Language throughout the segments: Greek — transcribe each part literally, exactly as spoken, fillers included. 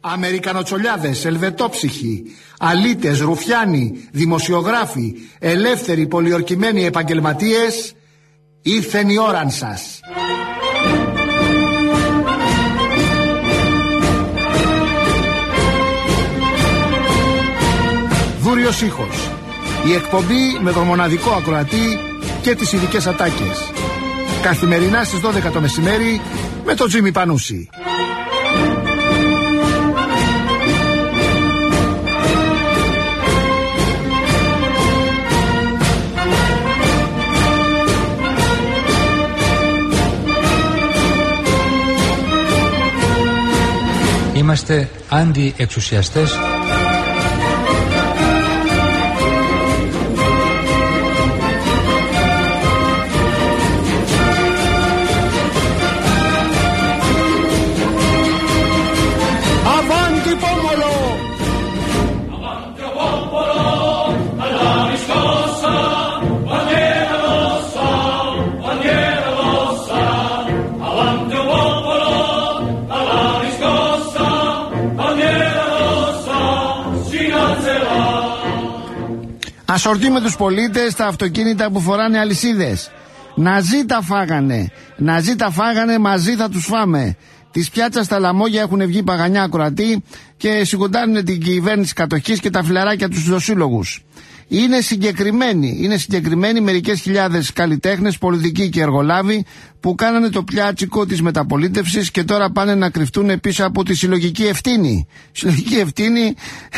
Αμερικανοτσολιάδες, ελβετόψυχοι, αλήτες, ρουφιάνοι, δημοσιογράφοι, ελεύθεροι, πολιορκημένοι επαγγελματίες, ήρθεν η ώραν σας. Δούριος ήχος. Η εκπομπή με τον μοναδικό ακροατή και τις ειδικές ατάκες. Καθημερινά στις δώδεκα το μεσημέρι με τον Τζίμι Πανούση. Είμαστε αντιεξουσιαστές. Ασορτή με τους πολίτες τα αυτοκίνητα που φοράνε αλυσίδες. Ναζί τα φάγανε. Ναζί τα φάγανε, μαζί θα τους φάμε. Της πιάτσας στα λαμόγια έχουν βγει παγανιά ακροατή και σηκωτάρουν την κυβέρνηση κατοχής και τα φιλαράκια τους δοσύλλογους. Είναι συγκεκριμένοι, είναι συγκεκριμένοι μερικές χιλιάδες καλλιτέχνες, πολιτικοί και εργολάβοι που κάνανε το πιάτσικο της μεταπολίτευσης και τώρα πάνε να κρυφτούν πίσω από τη συλλογική ευθύνη. Συλλογική ευθύνη,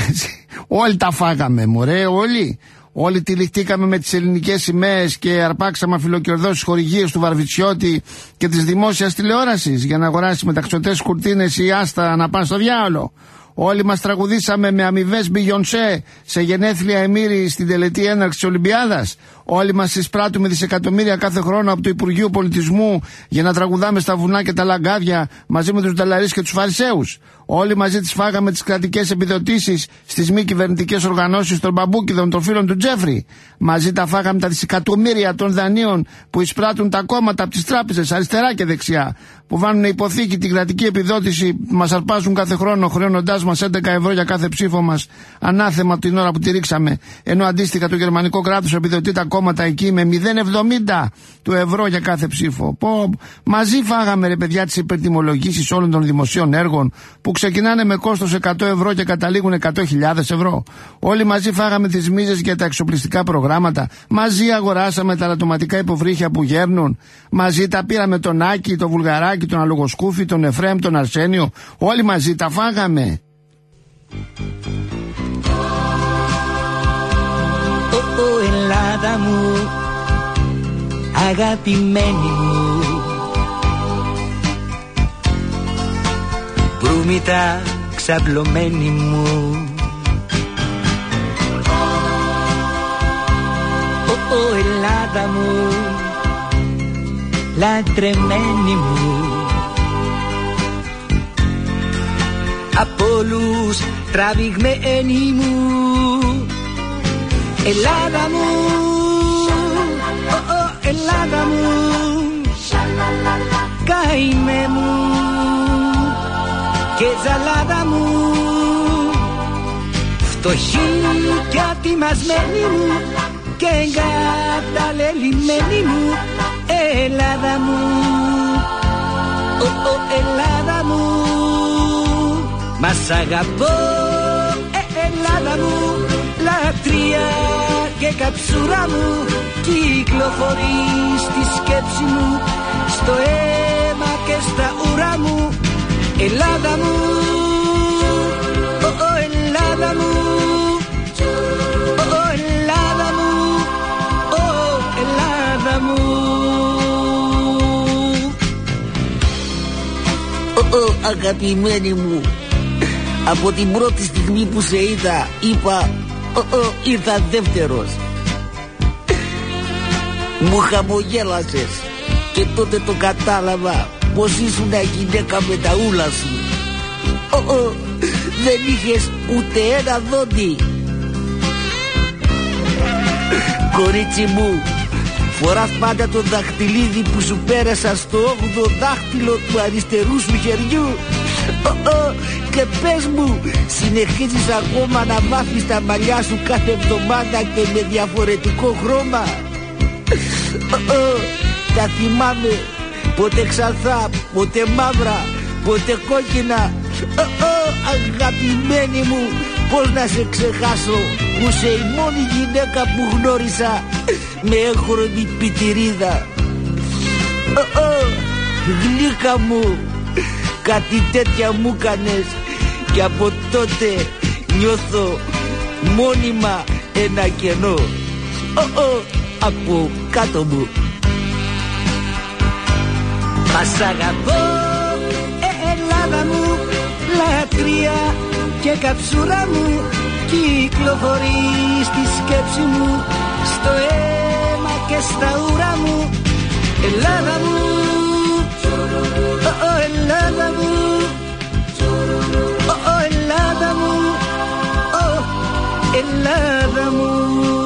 όλοι τα φάγαμε, μωρέ, όλοι. Όλοι τυλιχτήκαμε με τις ελληνικές σημαίες και αρπάξαμε αφιλοκερδώσεις χορηγίες του Βαρβιτσιώτη και της δημόσιας τηλεόρασης για να αγοράσει μεταξωτές κουρτίνες ή άστα να πάνε στο διάολο. Όλοι μας τραγουδήσαμε με αμοιβές Μπιγιονσέ σε γενέθλια Εμμύρη στην τελετή έναρξης της Ολυμπιάδας. Όλοι μας εισπράττουμε δισεκατομμύρια κάθε χρόνο από το Υπουργείο Πολιτισμού για να τραγουδάμε στα βουνά και τα λαγκάδια μαζί με τους νταλαρίς και τους φαρισαίους. Όλοι μαζί τις φάγαμε τις κρατικές επιδοτήσεις στις μη κυβερνητικές οργανώσεις των μπαμπούκιδων των φίλων του Τζέφρι. Μαζί τα φάγαμε τα δισεκατομμύρια των δανείων που εισπράττουν τα κόμματα από τις τράπεζες αριστερά και δεξιά. Που βάνουν υποθήκη την κρατική επιδότηση που μας αρπάζουν κάθε χρόνο χρεώνοντάς μας έντεκα ευρώ για κάθε ψήφο μας, ανάθεμα την ώρα που τη ρίξαμε. Ενώ αντίστοιχα το γερμανικό κράτος επιδοτεί τα κόμματα εκεί με μηδέν κόμμα εβδομήντα του ευρώ για κάθε ψήφο. Πω, μαζί φάγαμε ρε παιδιά τις υπερτιμολογήσεις όλων των δημοσίων έργων που ξεκινάνε με κόστος εκατό ευρώ και καταλήγουν εκατό χιλιάδες ευρώ. Όλοι μαζί φάγαμε τις μίζες για τα εξοπλιστικά προγράμματα. Μαζί αγοράσαμε τα λατωματικά υποβρύχια που γέρνουν. Μαζί τα πήραμε τον Άκη, τον Βουλγαράκη, τον Αλογοσκούφη, τον Εφραίμ, τον Αρσένιο. Όλοι μαζί τα φάγαμε. Ω, ω, Ελλάδα μου, αγαπημένη μου, μπρούμητα ξαπλωμένη μου. Ω, ω, Ελλάδα μου, λατρεμένη μου, από όλους τραβηγμένη μου. Ελλάδα μου, ο, ο, Ελλάδα μου, καημέ μου και ζαλάδα μου, φτωχή και ατιμασμένη μου και εγκαταλελειμμένη μου. Ελλάδα μου, ο, ο, Ελλάδα μου, μας αγαπώ, ε, Ελλάδα μου, λατρεία και καψούρα μου, κυκλοφορεί στη σκέψη μου, στο αίμα και στα ουρά μου. Ελλάδα μου, ο, ο, Ελλάδα μου, ο, ο, Ελλάδα μου, ο, Ελλάδα μου. Ο, ο, αγαπημένη μου, από την πρώτη στιγμή που σε είδα είπα ο, ο, ήρθα δεύτερος. Μου χαμογέλασες και τότε το κατάλαβα πως ήσουν γυναίκα με τα ούλα σου. Ο, ο, δεν είχες ούτε ένα δόντι. Κορίτσι μου, φοράς πάντα το δαχτυλίδι που σου πέρασα στο όγδοο δάχτυλο του αριστερού σου χεριού. Ο, ο, Και πες μου, συνεχίζεις ακόμα να βάφεις τα μαλλιά σου κάθε εβδομάδα και με διαφορετικό χρώμα? Τα θυμάμαι, ποτέ ξανθά, ποτέ μαύρα, ποτέ κόκκινα. Αγαπημένη μου, πώς να σε ξεχάσω, που είσαι η μόνη γυναίκα που γνώρισα με έγχρωμη πιτηρίδα. Γλύκα μου, κάτι τέτοια μου κάνες και από τότε νιώθω μόνιμα ένα κενό από κάτω μου. Ας αγαπώ, Ελλάδα μου, λατρεία και καψούρα μου, κυκλοφορεί στη σκέψη μου, στο αίμα και στα ουρά μου. Ελλάδα μου, oh, oh, Ελλάδα μου, oh, oh, Ελλάδα μου, oh, Ελλάδα μου.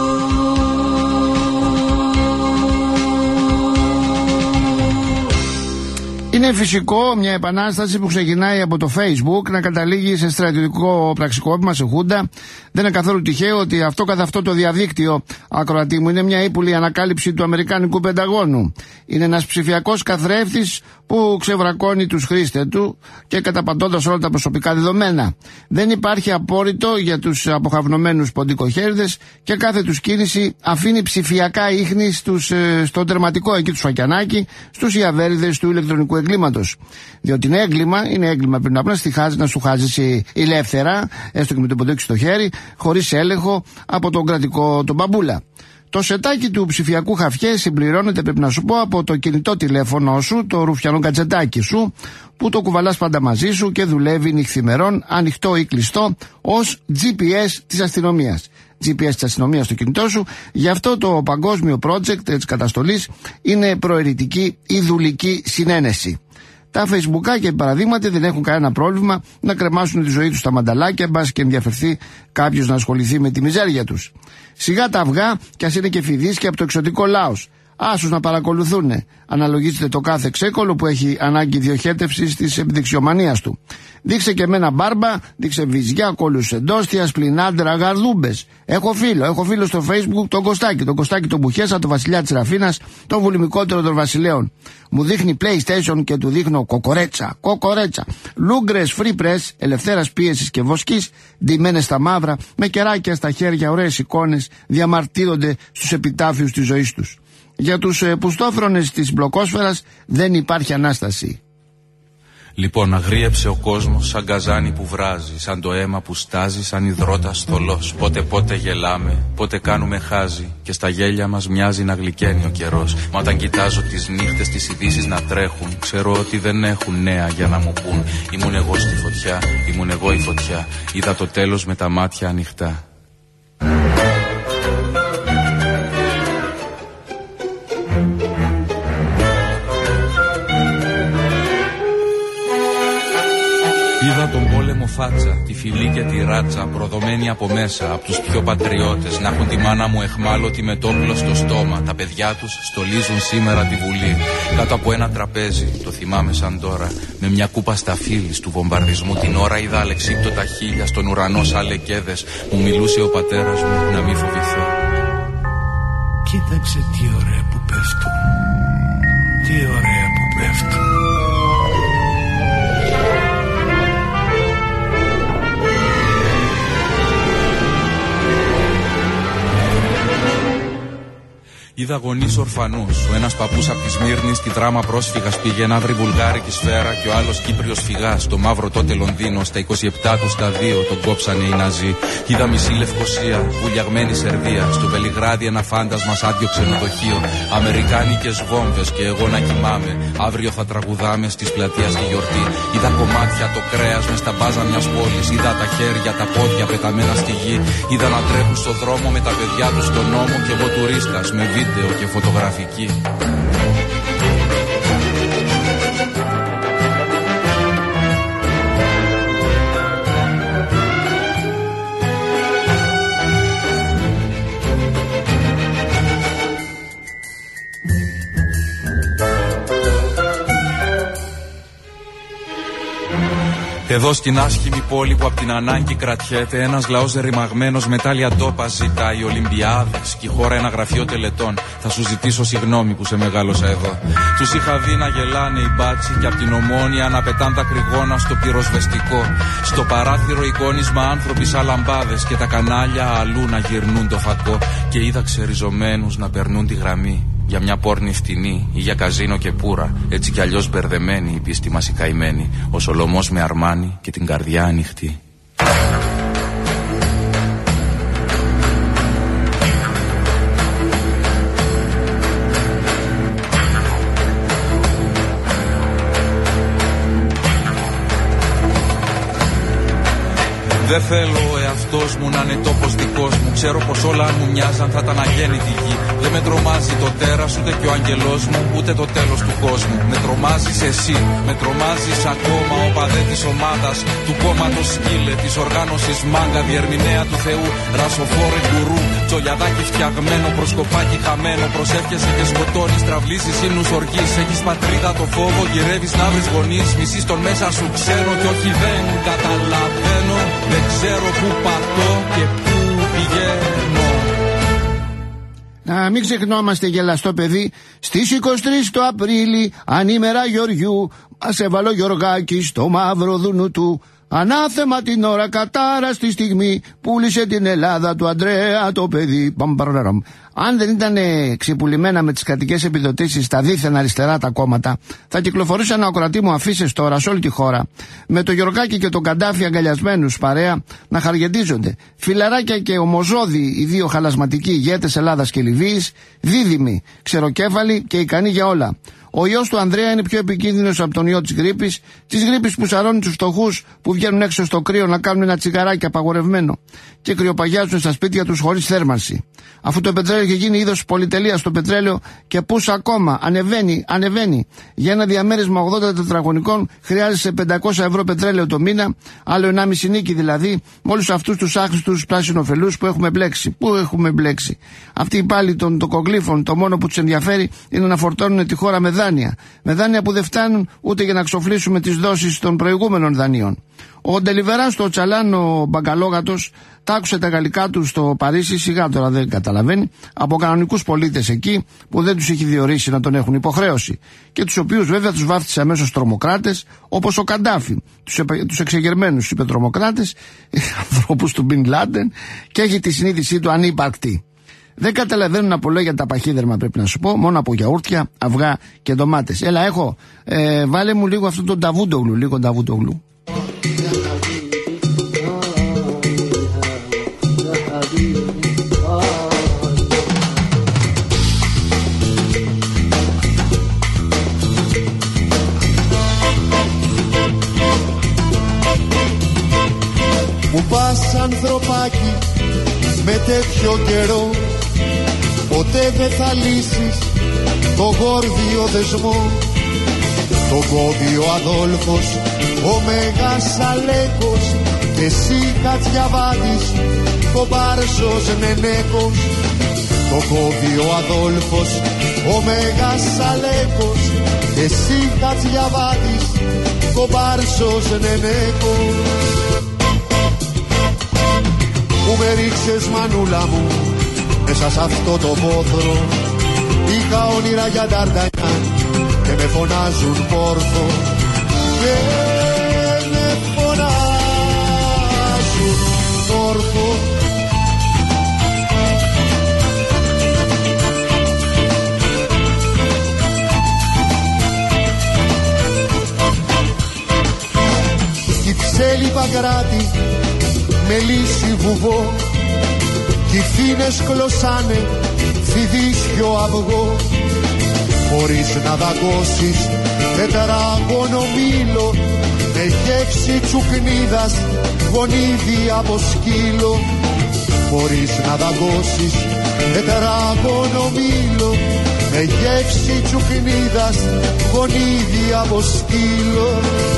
Είναι φυσικό μια επανάσταση που ξεκινάει από το Facebook να καταλήγει σε στρατιωτικό πραξικόπημα, σε χούντα. Δεν είναι καθόλου τυχαίο ότι αυτό καθ' αυτό το διαδίκτυο, ακροατή μου, είναι μια ύπουλη ανακάλυψη του Αμερικάνικου Πενταγώνου. Είναι ένας ψηφιακός καθρέφτης που ξεβρακώνει τους χρήστες του και καταπαντώντας όλα τα προσωπικά δεδομένα. Δεν υπάρχει απόρριτο για τους αποχαυνομένους ποντικοχέριδες και κάθε τους κίνηση αφήνει ψηφιακά ίχνη στους, στο τερματικό εκεί του σφακιανάκι, στους ιαβέριδες του ηλεκτρονικού εγκλήματος. Διότι είναι έγκλημα, είναι έγκλημα πριν απλά στιχάζει, να σου χάζεις ελεύθερα, έστω και με το ποντίκι στο χέρι, χωρίς έλεγχο από τον κρατικό τον μπαμπούλα. Το σετάκι του ψηφιακού χαφιέ συμπληρώνεται, πρέπει να σου πω, από το κινητό τηλέφωνο σου, το ρουφιανό κατσετάκι σου, που το κουβαλάς πάντα μαζί σου και δουλεύει νυχθημερών, ανοιχτό ή κλειστό, ως τζι πι ες της αστυνομίας. τζι πι ες της αστυνομίας στο κινητό σου. Γι' αυτό το παγκόσμιο project της καταστολής είναι προαιρετική ή δουλική συνένεση. Τα facebookάκια, παραδείγματι, δεν έχουν κανένα πρόβλημα να κρεμάσουν τη ζωή τους στα μανταλάκια, μπας και ενδιαφερθεί κάποιος να ασχοληθεί με τη μιζέρια τους. Σιγά τα αυγά, κι ας είναι και φιδίσκια από το εξωτικό λάος. Άσους να παρακολουθούνε. Αναλογίστε το κάθε ξέκολο που έχει ανάγκη διοχέτευσης της επιδεξιομανίας του. Δείξε και εμένα μπάρμπα, δείξε βυζιά, κόλλους εντόστιας, πλινάντρα, γαρδούμπες. Έχω φίλο, έχω φίλο στο Facebook τον Κωστάκη, τον Κωστάκη τον Μπουχέσα, τον βασιλιά της Ραφίνας, τον βουλημικότερο των βασιλέων. Μου δείχνει PlayStation και του δείχνω κοκορέτσα, κοκορέτσα. Λούγκρες, free press, ελευθέρας πίεσης και βοσκής, ντυμένες στα μαύρα, με κεράκια στα χέρια, ωραίες εικόνες, διαμαρτύρονται στους επιτάφιους της ζωής τους. Για τους ε, πουστόφρονες της μπλοκόσφαιρας δεν υπάρχει ανάσταση. Λοιπόν, αγρίεψε ο κόσμος σαν καζάνι που βράζει, σαν το αίμα που στάζει, σαν υδρότας θολός. Πότε πότε γελάμε, πότε κάνουμε χάζι και στα γέλια μας μοιάζει να γλυκαίνει ο καιρός. Μα όταν κοιτάζω τις νύχτες, τις ειδήσεις να τρέχουν, ξέρω ότι δεν έχουν νέα για να μου πούν. Ήμουν εγώ στη φωτιά, ήμουν εγώ η φωτιά, είδα το τέλος με τα μάτια ανοιχτά. Είδα τον πόλεμο φάτσα, τη φυλή και τη ράτσα, προδομένη από μέσα, από τους πιο πατριώτες, να έχουν τη μάνα μου εχμάλωτη με το όπλο στο στόμα. Τα παιδιά τους στολίζουν σήμερα τη Βουλή, κάτω από ένα τραπέζι, το θυμάμαι σαν τώρα, με μια κούπα σταφύλης του βομβαρδισμού την ώρα. Είδα αλεξίπτωτα χείλια στον ουρανό σαν λεκέδες, μου μιλούσε ο πατέρας μου να μην φοβηθώ. Κοίταξε τι ωραία που πέφτουν, τι ωραία που πέφτουν. Είδα γονείς ορφανούς, ο ένας παππούς απ' τη Σμύρνη στη δράμα πρόσφυγας πήγε να βρει βουλγάρικη σφαίρα και ο άλλος Κύπριος φυγάς στο μαύρο τότε Λονδίνο. Στα είκοσι επτά του στα δύο τον κόψανε οι Ναζί. Είδα μισή Λευκοσία, βουλιαγμένη Σερβία, στο Βελιγράδι ένα φάντασμα σαν άδειο ξενοδοχείο. Αμερικάνικες βόμβες και εγώ να κοιμάμαι, αύριο θα τραγουδάμε στις πλατείας τη γιορτή. Είδα κομμάτια το κρέας μες στα μπάζα μιας πόλης, είδα τα χέρια, τα πόδια πεταμένα στη γη. Είδα να τρέχουν στο δρόμο με τα παιδιά τους στον νόμο και εγώ τουρίστας με βίντεο και φωτογραφική. Εδώ στην άσχημη πόλη που απ' την ανάγκη κρατιέται, ένας λαός ρημαγμένος με τάλια ντόπα ζητάει Ολυμπιάδες και η χώρα ένα γραφείο τελετών. Θα σου ζητήσω συγγνώμη που σε μεγάλωσα εδώ. Τους είχα δει να γελάνε οι μπάτσι και απ' την Ομόνια να πετάν τα κρυγόνα στο πυροσβεστικό. Στο παράθυρο εικόνισμα άνθρωποι σαν λαμπάδες και τα κανάλια αλλού να γυρνούν το φακό. Και είδα ξεριζωμένους να περνούν τη γραμμή για μια πόρνη φτηνή ή για καζίνο και πουρα. Έτσι κι αλλιώς μπερδεμένη η πίστη μας η καημένη. Ο Σολομός με αρμάνι και την καρδιά ανοιχτή. Δεν θέλω ο εαυτός μου να είναι τόπος δικός μου. Ξέρω πως όλα αν μου μοιάζαν θα ήταν αγέννητη γη. Δεν με τρομάζει το τέρας ούτε και ο αγγελός μου, ούτε το τέλος του κόσμου. Με τρομάζεις εσύ, με τρομάζεις ακόμα ο παδέ της ομάδας, του κόμματος σκύλε, της οργάνωσης μάγκα, διερμηνέα του Θεού, ρασοφόρε γκουρού, τσολιαδάκι φτιαγμένο, προσκοπάκι χαμένο. Προσεύχεσαι και σκοτώνεις, τραυλίζεις ύμνους οργής. Έχεις πατρίδα το φόβο, γυρεύεις να βρεις γονείς. Μισείς τον μέσα σου ξένο κι όχι δεν καταλαβαίνω. Δεν ξέρω πού πατώ και πού πηγαίνω. Να μην ξεχνόμαστε, γελαστό παιδί, στις είκοσι τρεις το Απρίλη, ανήμερα Γεωργιού, μας έβαλε ο Γιωργάκης στο μαύρο δούνου του. Ανάθεμα την ώρα κατάρα στη στιγμή, πούλησε την Ελλάδα του Αντρέα το παιδί. Αν δεν ήταν ξεπουλημένα με τις κρατικές επιδοτήσεις τα δίθεν αριστερά τα κόμματα, θα κυκλοφορούσαν ακροατή μου αφήσεις τώρα σε όλη τη χώρα, με το Γιωργάκη και τον Καντάφη αγκαλιασμένους παρέα να χαργεντίζονται. Φιλαράκια και ομοζώδη οι δύο χαλασματικοί ηγέτες Ελλάδας και Λιβύης, δίδυμοι, ξεροκέφαλοι και ικανοί για όλα. Ο ιός του Ανδρέα είναι πιο επικίνδυνος από τον ιό της γρίπης, της γρίπης που σαρώνει τους φτωχούς που βγαίνουν έξω στο κρύο να κάνουν ένα τσιγαράκι απαγορευμένο και κρυοπαγιάζουν στα σπίτια τους χωρίς θέρμανση. Αφού το πετρέλαιο έχει γίνει είδος πολυτελείας στο πετρέλαιο και πούς ακόμα ανεβαίνει, ανεβαίνει. Για ένα διαμέρισμα ογδόντα τετραγωνικών χρειάζεσαι πεντακόσια ευρώ πετρέλαιο το μήνα, άλλο ενάμιση νίκη δηλαδή, με όλους αυτούς τους άχρηστους πράσινοφελούς που έχουμε μπλέξει. Πού έχουμε μπλέξει. Αυτοί οι πάλι των τοκογλύφων, το μόνο που τους ενδιαφέρει είναι να φορτώνουν τη χώρα με δάνεια. Με δάνεια που δεν φτάνουν ούτε για να ξοφλήσουμε τις δόσεις των προηγούμενων δανείων. Ο Ντελιβεράς στο Τσαλάν, ο Μπαγκαλόγατος, τα άκουσε τα γαλλικά του στο Παρίσι, σιγά τώρα δεν καταλαβαίνει, από κανονικούς πολίτες εκεί που δεν τους έχει διορίσει να τον έχουν υποχρέωση. Και τους οποίους βέβαια τους βάφτισε αμέσως τρομοκράτες, όπως ο Καντάφη. Τους, επε, τους εξεγερμένους είπε τρομοκράτες, ανθρώπους του Μπιν Λάντεν, και έχει τη συνείδησή του ανύπαρκτη. Δεν καταλαβαίνουν από λόγια τα παχύδερμα, πρέπει να σου πω, μόνο από γιαούρτια, αυγά και ντομάτες. Έλα, έχω, ε, βάλε μου λίγο αυτόν τον Νταβούντογλου, λίγο Νταβούντογλου. Που πας ανθρωπάκι με τέτοιο καιρό, ποτέ δεν θα λύσεις το γόρδιο δεσμό. Το κόβει ο Αδόλφος, ο Μέγας Αλέκος, και εσύ Κατσιαβάτης, ο Μπάρσος Νενέκος. Το κόβει ο Αδόλφος, ο Μέγας Αλέκος, και εσύ Κατσιαβάτης, ο Μπάρσος Νενέκος. Που με ρίξες μανούλα μου μέσα σ' αυτό το πόθρο, είχα όνειρα για Νταρντανιάν και με φωνάζουν Πόρθο, και με φωνάζουν Πόρθο. Κυψέλη Παγκράτη με λύση βουβό, κι οι φίνες κλωσάνε φιδίσιο αυγό. Χωρίς να δαγκώσεις τετράγωνο μήλο, με γεύση τσουκνίδας γονίδι από σκύλο. Χωρίς να δαγκώσεις τετράγωνο μήλο, με γεύση τσουκνίδας γονίδι από σκύλο.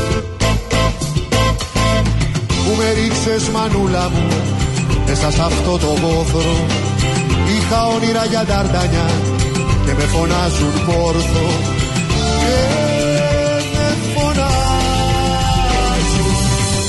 Που με ρίξες μανούλα μου μέσα σ' αυτό το βόθρο, είχα όνειρα για Νταρντανιάν και με φωνάζουν Πόρθο, και με φωνάζουν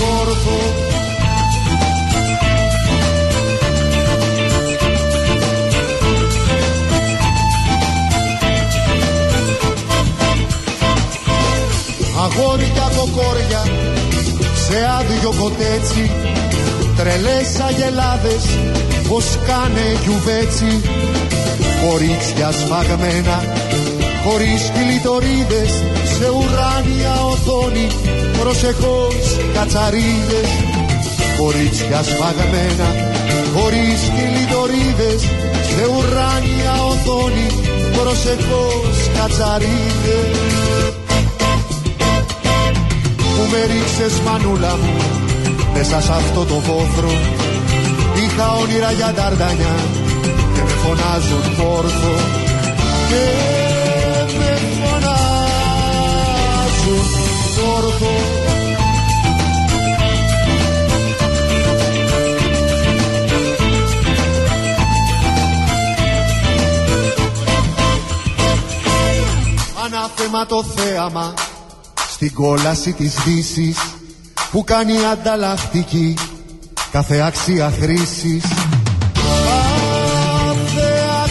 φωτέτσι, τρελές αγελάδες πως κάνε γιουβέτσι. Κορίτσια σφαγμένα χωρίς κλειτορίδες σε ουράνια οθόνη, προσεχώς κατσαρίδες. Κορίτσια σφαγμένα χωρίς κλειτορίδες σε ουράνια οθόνη, προσεχώς κατσαρίδες. Που με ρίξες μανούλα μου μέσα σ' αυτό το βόθρο, είχα όνειρα για νταρντανιά και με φωνάζουν πόρθο, και με φωνάζουν πόρθο. Ανάθεμα το θέαμα στην κόλαση της δύσης, που κάνει ανταλλακτική κάθε αξία χρήσης. Κάθε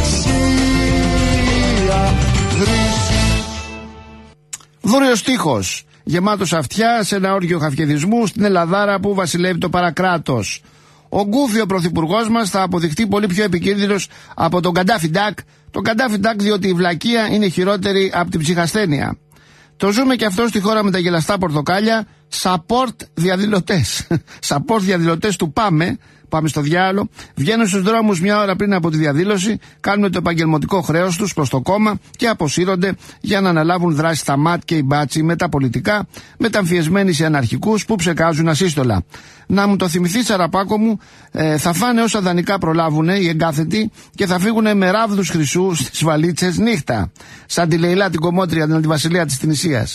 αξία χρήσης. Δούριος στίχος, γεμάτος αυτιά σε ένα όργιο χαφιεδισμού στην Ελλαδάρα που βασιλεύει το παρακράτος. Ο Γκούφι, ο πρωθυπουργός μας, θα αποδειχτεί πολύ πιο επικίνδυνος από τον Καντάφι Ντάκ. Τον Καντάφι Ντάκ διότι η βλακεία είναι χειρότερη από την ψυχασθένεια. Το ζούμε και αυτό στη χώρα με τα γελαστά πορτοκάλια. Support διαδηλωτές. Support διαδηλωτές του Πάμε. Πάμε στο διάλογο. Βγαίνουν στους δρόμους μια ώρα πριν από τη διαδήλωση, κάνουν το επαγγελματικό χρέος τους προς το κόμμα και αποσύρονται για να αναλάβουν δράση στα ΜΑΤ και οι μπάτσοι με τα πολιτικά, μεταμφιεσμένοι σε αναρχικούς που ψεκάζουν ασύστολα. Να μου το θυμηθείς, Αραπάκο μου, ε, θα φάνε όσα δανεικά προλάβουν οι εγκάθετοι και θα φύγουν με ράβδους χρυσού στις βαλίτσες νύχτα. Σαν τη Λεϊλά την κομμότρια, την αντιβασιλεία της Τινησίας.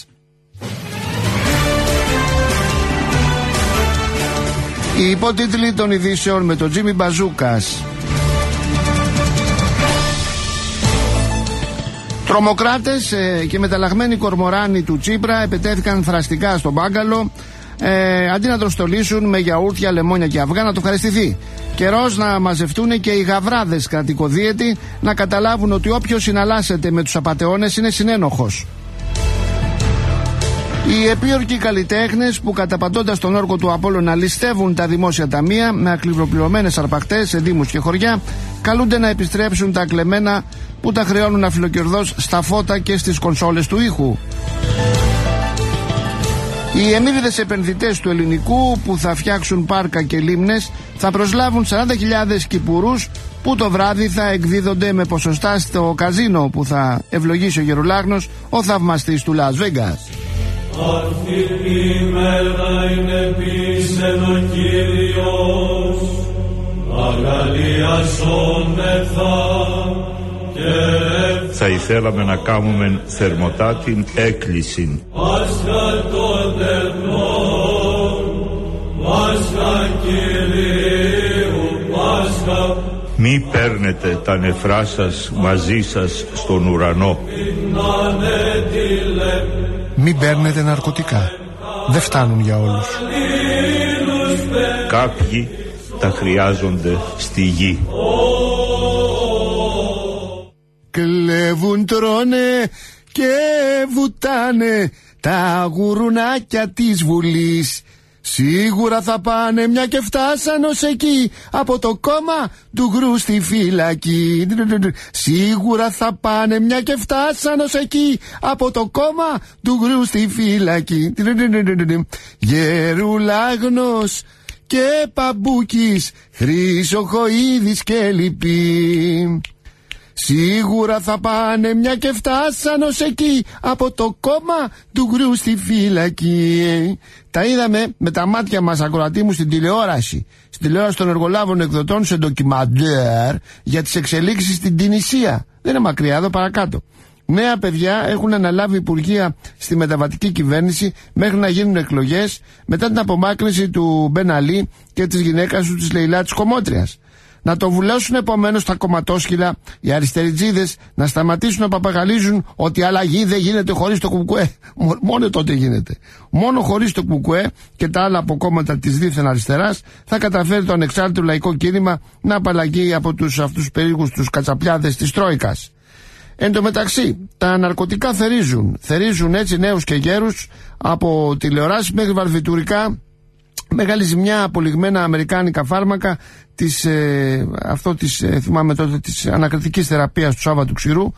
Οι υπότιτλοι των ειδήσεων με τον Τζίμι Μπαζούκας. Τρομοκράτες ε, και μεταλλαγμένοι κορμοράνοι του Τσίπρα επετέθηκαν θραστικά στον Μπάγκαλο, ε, αντί να το στολίσουν με γιαούρτια, λεμόνια και αυγά, να το ευχαριστηθεί. Καιρός να μαζευτούν και οι γαβράδες κρατικοδίαιτοι, να καταλάβουν ότι όποιος συναλλάσσεται με τους απατεώνες είναι συνένοχος. Οι επίορκοι καλλιτέχνες που καταπατώντας τον όρκο του Απόλλωνα ληστεύουν τα δημόσια ταμεία με ακληβροπληρωμένες αρπακτές σε δήμους και χωριά, καλούνται να επιστρέψουν τα κλεμμένα που τα χρεώνουν αφιλοκερδώς στα φώτα και στις κονσόλες του ήχου. Οι εμμύδιδες επενδυτές του ελληνικού που θα φτιάξουν πάρκα και λίμνες θα προσλάβουν σαράντα χιλιάδες κυπουρούς που το βράδυ θα εκδίδονται με ποσοστά στο καζίνο που θα ευλογήσει ο Γερολάγνος, ο θαυμαστής του Las Vegas. Αυτή η μέρα είναι πίσεν ο Κύριος, αγαλιασόμεθα και θα ήθελαμε να κάνουμε θερμοτά την έκκληση. Πάσχα των εθνών, Πάσχα Κυρίου, Πάσχα. Μη παίρνετε τα νεφρά σας μαζί σας στον ουρανό. Μην παίρνετε ναρκωτικά. Δεν φτάνουν για όλους. Κάποιοι τα χρειάζονται στη γη. Κλέβουν, τρώνε και βουτάνε τα γουρουνάκια της Βουλής. Σίγουρα θα πάνε μια και φτάσαν ως εκεί από το κόμμα του Γκρου στη φυλακή. Σίγουρα θα πάνε μια και φτάσαν ως εκεί από το κόμμα του Γκρου στη φυλακή. Γερουλάγνος και Παμπούκης, Χρυσοχοΐδης και λοιποί. Σίγουρα θα πάνε μια και φτάσαν ως εκεί από το κόμμα του Γκρου στη φυλακή. Τα είδαμε με τα μάτια μας, ακροατή μου, στην τηλεόραση. Στην τηλεόραση των εργολάβων εκδοτών σε ντοκιμαντέρ για τις εξελίξεις στην Τινησία. Δεν είναι μακριά, εδώ παρακάτω. Νέα παιδιά έχουν αναλάβει υπουργεία στη μεταβατική κυβέρνηση μέχρι να γίνουν εκλογές μετά την απομάκρυνση του Μπεν Αλή και της γυναίκας του, της Λεϊλά της Κομμότριας. Να το βουλώσουν επομένως τα κομματόσχυλα, οι αριστεριτζίδες, να σταματήσουν να παπαγαλίζουν ότι αλλαγή δεν γίνεται χωρίς το κουκουέ. Μόνο τότε γίνεται. Μόνο χωρίς το κουκουέ και τα άλλα αποκόμματα της δίθεν αριστεράς θα καταφέρει το ανεξάρτητο λαϊκό κίνημα να απαλλαγεί από τους αυτούς περίεργους τους κατσαπλιάδες της Τρόικας. Εν τω μεταξύ, τα ναρκωτικά θερίζουν. Θερίζουν έτσι νέους και γέρους, από τηλεοράσεις μέχρι βαρβιτουρικά Μεγάλη ζημιά από λιγμένα αμερικάνικα φάρμακα της, ε, αυτό της, ε, θυμάμαι τότε, της ανακριτικής θεραπείας του Σάββατου Ξηρού.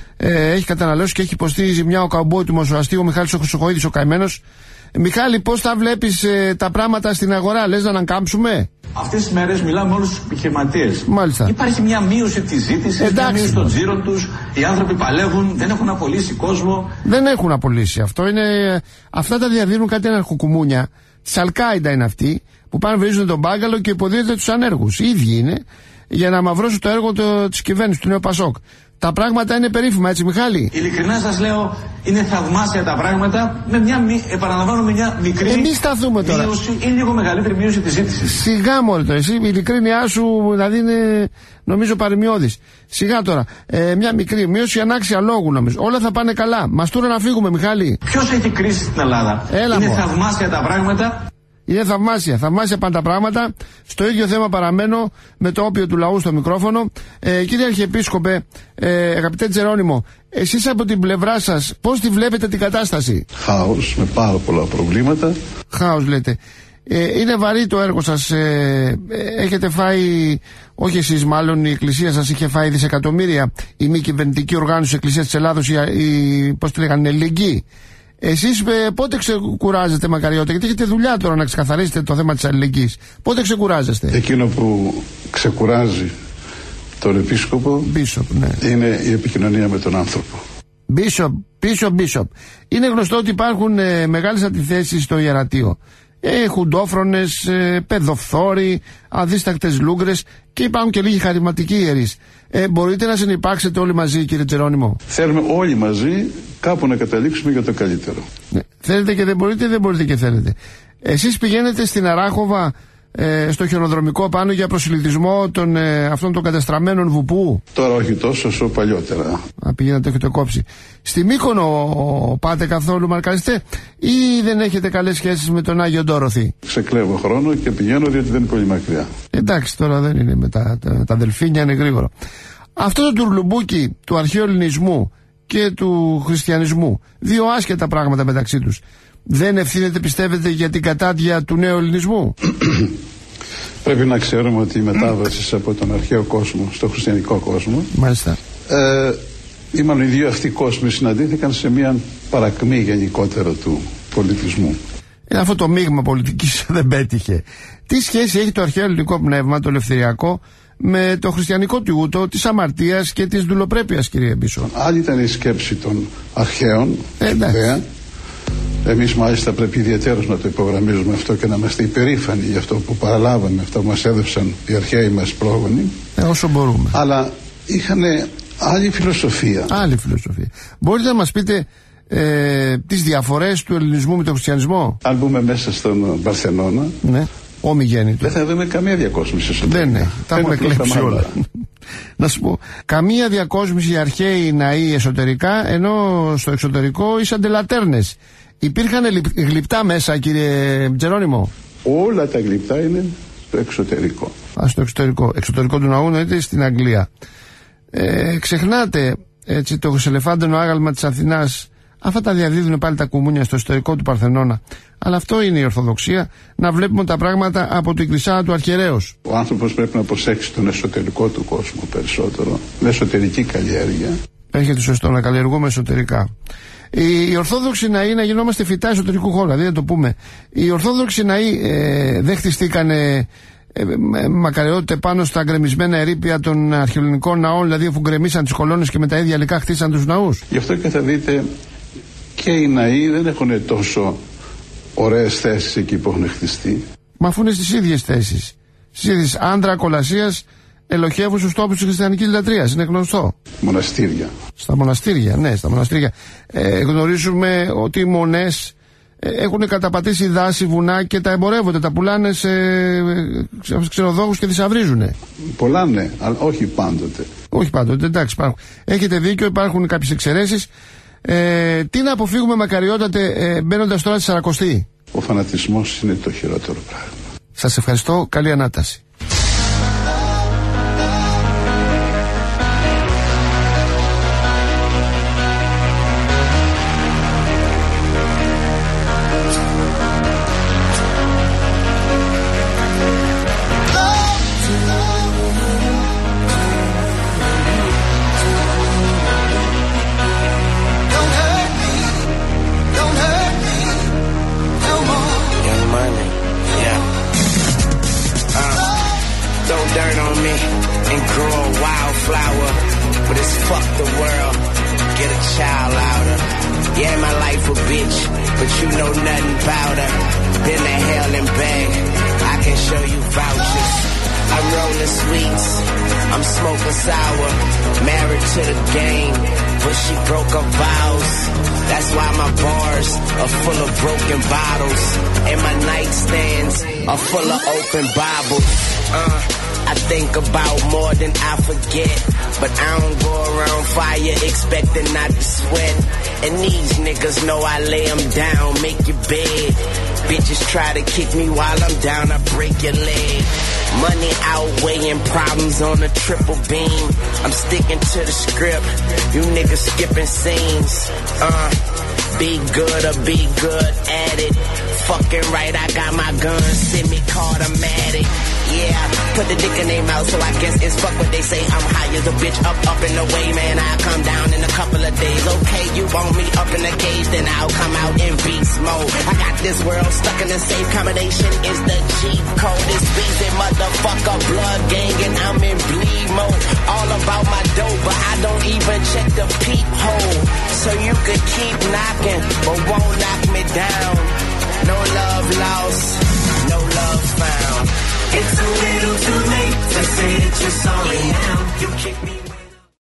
Ε, έχει καταναλώσει και έχει υποστεί ζημιά ο καουμπόι του Μοσοαστή, ο Μιχάλης ο Χρυσοχοΐδης ο καημένος. Ε, Μιχάλη, πώς θα βλέπεις ε, τα πράγματα στην αγορά, λες να ανακάμψουμε? Αυτές τις μέρες μιλάμε με όλους τους επιχειρηματίες. Μάλιστα. Υπάρχει μια μείωση της ζήτησης, μια μείωση των τζίρων τους. Οι άνθρωποι παλεύουν, δεν έχουν απολύσει κόσμο. Δεν έχουν απολύσει. Αυτό είναι, αυτά τα διαδίδουν κάτι αναρχοκουμούνια. Της Αλκάιντα είναι αυτοί που πάνε βρίζουν τον μπάγκαλο και υποδίονται τους ανέργους. Οι ίδιοι είναι για να μαυρώσουν το έργο το, της κυβέρνησης του Νέου Πασόκ. Τα πράγματα είναι περίφημα, έτσι, Μιχάλη? Ειλικρινά σας λέω, είναι θαυμάσια τα πράγματα. Με μια, επαναλαμβάνω, με μια μικρή Εμείς σταθούμε τώρα. μείωση ή λίγο μεγαλύτερη μείωση της ζήτησης. Σιγά μόλι το εσύ, η ειλικρίνειά σου δηλαδή είναι νομίζω παρημιώδης. Σιγά τώρα. Ε, μια μικρή μείωση ανάξια λόγου νομίζω. Όλα θα πάνε καλά. Μας τώρα να φύγουμε, Μιχάλη. Ποιος έχει κρίση στην Ελλάδα? Έλα, είναι μω. θαυμάσια τα πράγματα. Είναι θαυμάσια, θαυμάσια πάντα τα πράγματα. Στο ίδιο θέμα παραμένω με το όπιο του λαού στο μικρόφωνο. Ε, κύριε Αρχιεπίσκοπε, ε, αγαπητέ Τζερόνιμο, εσείς από την πλευρά σας πώς τη βλέπετε την κατάσταση? Χάος, με πάρα πολλά προβλήματα. Χάος λέτε. Ε, είναι βαρύ το έργο σας. Ε, ε, έχετε φάει, όχι εσείς μάλλον, η Εκκλησία σας είχε φάει δισεκατομμύρια. Η μη κυβερνητική οργάνωση της Εκκλησίας της Ελλάδος, η, η, πώς τη λέγανε, ελληνική. Εσείς ε, πότε ξεκουράζετε, μακαριώτε, γιατί έχετε δουλειά τώρα να ξεκαθαρίσετε το θέμα της αλληλεγγύης. Πότε ξεκουράζεστε? Εκείνο που ξεκουράζει τον επίσκοπο Bishop, ναι. είναι η επικοινωνία με τον άνθρωπο. Bishop, Bishop, Bishop. Είναι γνωστό ότι υπάρχουν ε, μεγάλες αντιθέσεις στο ιερατείο. Ε, χουντόφρονες, ε, παιδοφθόροι, αδίστακτες λούγκρες και υπάρχουν και λίγοι χαρισματικοί ιερείς. Ε, μπορείτε να συνυπάρξετε όλοι μαζί, κύριε Τζερόνιμο? Θέλουμε όλοι μαζί κάπου να καταλήξουμε για το καλύτερο. Ναι. Θέλετε και δεν μπορείτε, δεν μπορείτε και θέλετε. Εσείς πηγαίνετε στην Αράχοβα, ε, στο χιονοδρομικό πάνω για προσιλητισμό των, ε, αυτών των κατεστραμμένων βουπού? Τώρα όχι τόσο όσο παλιότερα. Α, πηγαίνετε, έχετε κόψει. Στη Μύκονο πάτε καθόλου, μαρκαριστέ, ή δεν έχετε καλές σχέσεις με τον Άγιο Ντόροθι? Ξεκλέβω χρόνο και πηγαίνω διότι δεν είναι πολύ μακριά. Εντάξει, τώρα δεν είναι με τα, τα, τα δελφίνια, είναι γρήγορο. Αυτό το τουρλουμπούκι του αρχαίου ελληνισμού και του χριστιανισμού, δύο άσχετα πράγματα μεταξύ τους, δεν ευθύνεται, πιστεύετε, για την κατάδια του νέου ελληνισμού? Πρέπει να ξέρουμε ότι η μετάβαση από τον αρχαίο κόσμο στο χριστιανικό κόσμο, μάλιστα, ε, ή μάλλον οι δύο αυτοί κόσμοι συναντήθηκαν σε μια παρακμή γενικότερα του πολιτισμού. Είναι αυτό το μείγμα πολιτικής δεν πέτυχε. Τι σχέση έχει το αρχαίο ελληνικό πνεύμα, το ελευθεριακό, με το χριστιανικό τιούτο της αμαρτίας και της δουλοπρέπειας, κύριε Μπίσο? Άλλη ήταν η σκέψη των αρχαίων. Ε, εντάξει. Εμείς μάλιστα πρέπει ιδιαίτερως να το υπογραμμίζουμε αυτό και να είμαστε υπερήφανοι για αυτό που παραλάβαμε, αυτό που μας έδωσαν οι αρχαίοι μας πρόγονοι. Ε, όσο μπορούμε. Αλλά είχαν άλλη φιλοσοφία. Άλλη φιλοσοφία. Μπορείτε να μας πείτε ε, τις διαφορές του ελληνισμού με τον χριστιανισμό? Αν μπούμε μέσα στον Παρθενώνα, ναι, ομιγέννητο, δεν θα δούμε καμία διακόσμηση εσωτερικά. Δεν έχει, τα έχουν εκλέψει όλα. Να σου πω, καμία διακόσμηση οι αρχαίοι ναοί εσωτερικά, ενώ στο εξωτερικό ήσαντε λατέρνες. Υπήρχαν γλυπτά μέσα, κύριε Τζερόνιμο? Όλα τα γλυπτά είναι στο εξωτερικό. Α, στο εξωτερικό. Εξωτερικό του ναού, είτε στην Αγγλία. Ε, ξεχνάτε έτσι το χρυσελεφάντενο άγαλμα της Αθηνάς. Αυτά τα διαδίδουν πάλι τα κουμούνια στο εσωτερικό του Παρθενώνα. Αλλά αυτό είναι η Ορθοδοξία, να βλέπουμε τα πράγματα από την κρυσά του αρχιερέως. Ο άνθρωπος πρέπει να προσέξει τον εσωτερικό του κόσμο περισσότερο, με εσωτερική καλλιέργεια. Έχετε σωστό, να καλλιεργούμε εσωτερικά. Οι Ορθόδοξοι ναοί, να γινόμαστε φυτά εσωτερικού χώρου, δηλαδή να το πούμε. Οι Ορθόδοξοι ναοί ε, δεν χτιστήκανε ε, ε, μακαριότητε πάνω στα γκρεμισμένα ερείπια των αρχαιοελληνικών ναών, δηλαδή αφού γκρεμίσαν τις κολόνες και με τα ίδια υλικά χτίσαν τους ναούς. Γι' αυτό και θα δείτε και οι ναοί δεν έχουν τόσο ωραίες θέσεις εκεί που έχουν χτιστεί. Μα αφού είναι στις ίδιες θέσεις. Στις ίδιες, άντρα κολασσίας ελοχεύουν στους τόπους της χριστιανικής λατρείας. Είναι γνωστό. Μοναστήρια. Στα μοναστήρια, ναι, στα μοναστήρια. Ε, γνωρίζουμε ότι οι μονές ε, έχουν καταπατήσει δάση, βουνά και τα εμπορεύονται, τα πουλάνε σε ε, ξενοδόχους και θησαυρίζουνε. Πολλά ναι, αλλά όχι πάντοτε. Όχι πάντοτε, εντάξει, υπάρχουν. Έχετε δίκιο, υπάρχουν κάποιες εξαιρέσεις. Ε, τι να αποφύγουμε, μακαριότατε, ε, μπαίνοντας τώρα στη Σαρακοστή? Ο φανατισμός είναι το χειρότερο πράγμα. Σας ευχαριστώ, καλή ανάταση. dirt on me and grow a wildflower. But it's fuck the world, get a child louder. Yeah, my life a bitch, but you know nothing about her. Been to hell and back, I can show you vouchers. I'm rolling sweets, I'm smoking sour. Married to the game, but she broke her vows. That's why my bars are full of broken bottles, and my nightstands are full of open Bibles. Uh, I think about more than I forget, but I don't go around fire expecting not to sweat. And these niggas know I lay them down, make your bed. Bitches try to kick me while I'm down, I break your leg. Money outweighing problems on a triple beam. I'm sticking to the script, you niggas skipping scenes. Uh, be good or be good at it. Fucking right, I got my gun, semi-caught, I'm at it. Yeah, put the dick in their mouth, so I guess it's fuck what they say. I'm high as a bitch, up, up and away, man. I'll come down in a couple of days. Okay, you want me up in the cage, then I'll come out in beast mode. I got this world stuck in the safe combination. Is the cheat code, this beastin' motherfucker blood gang, and I'm in bleed mode. All about my dough, but I don't even check the peephole. So you could keep knocking, but won't knock me down. No love lost, no love found. It's a little too late to say that you're sorry now. You kick me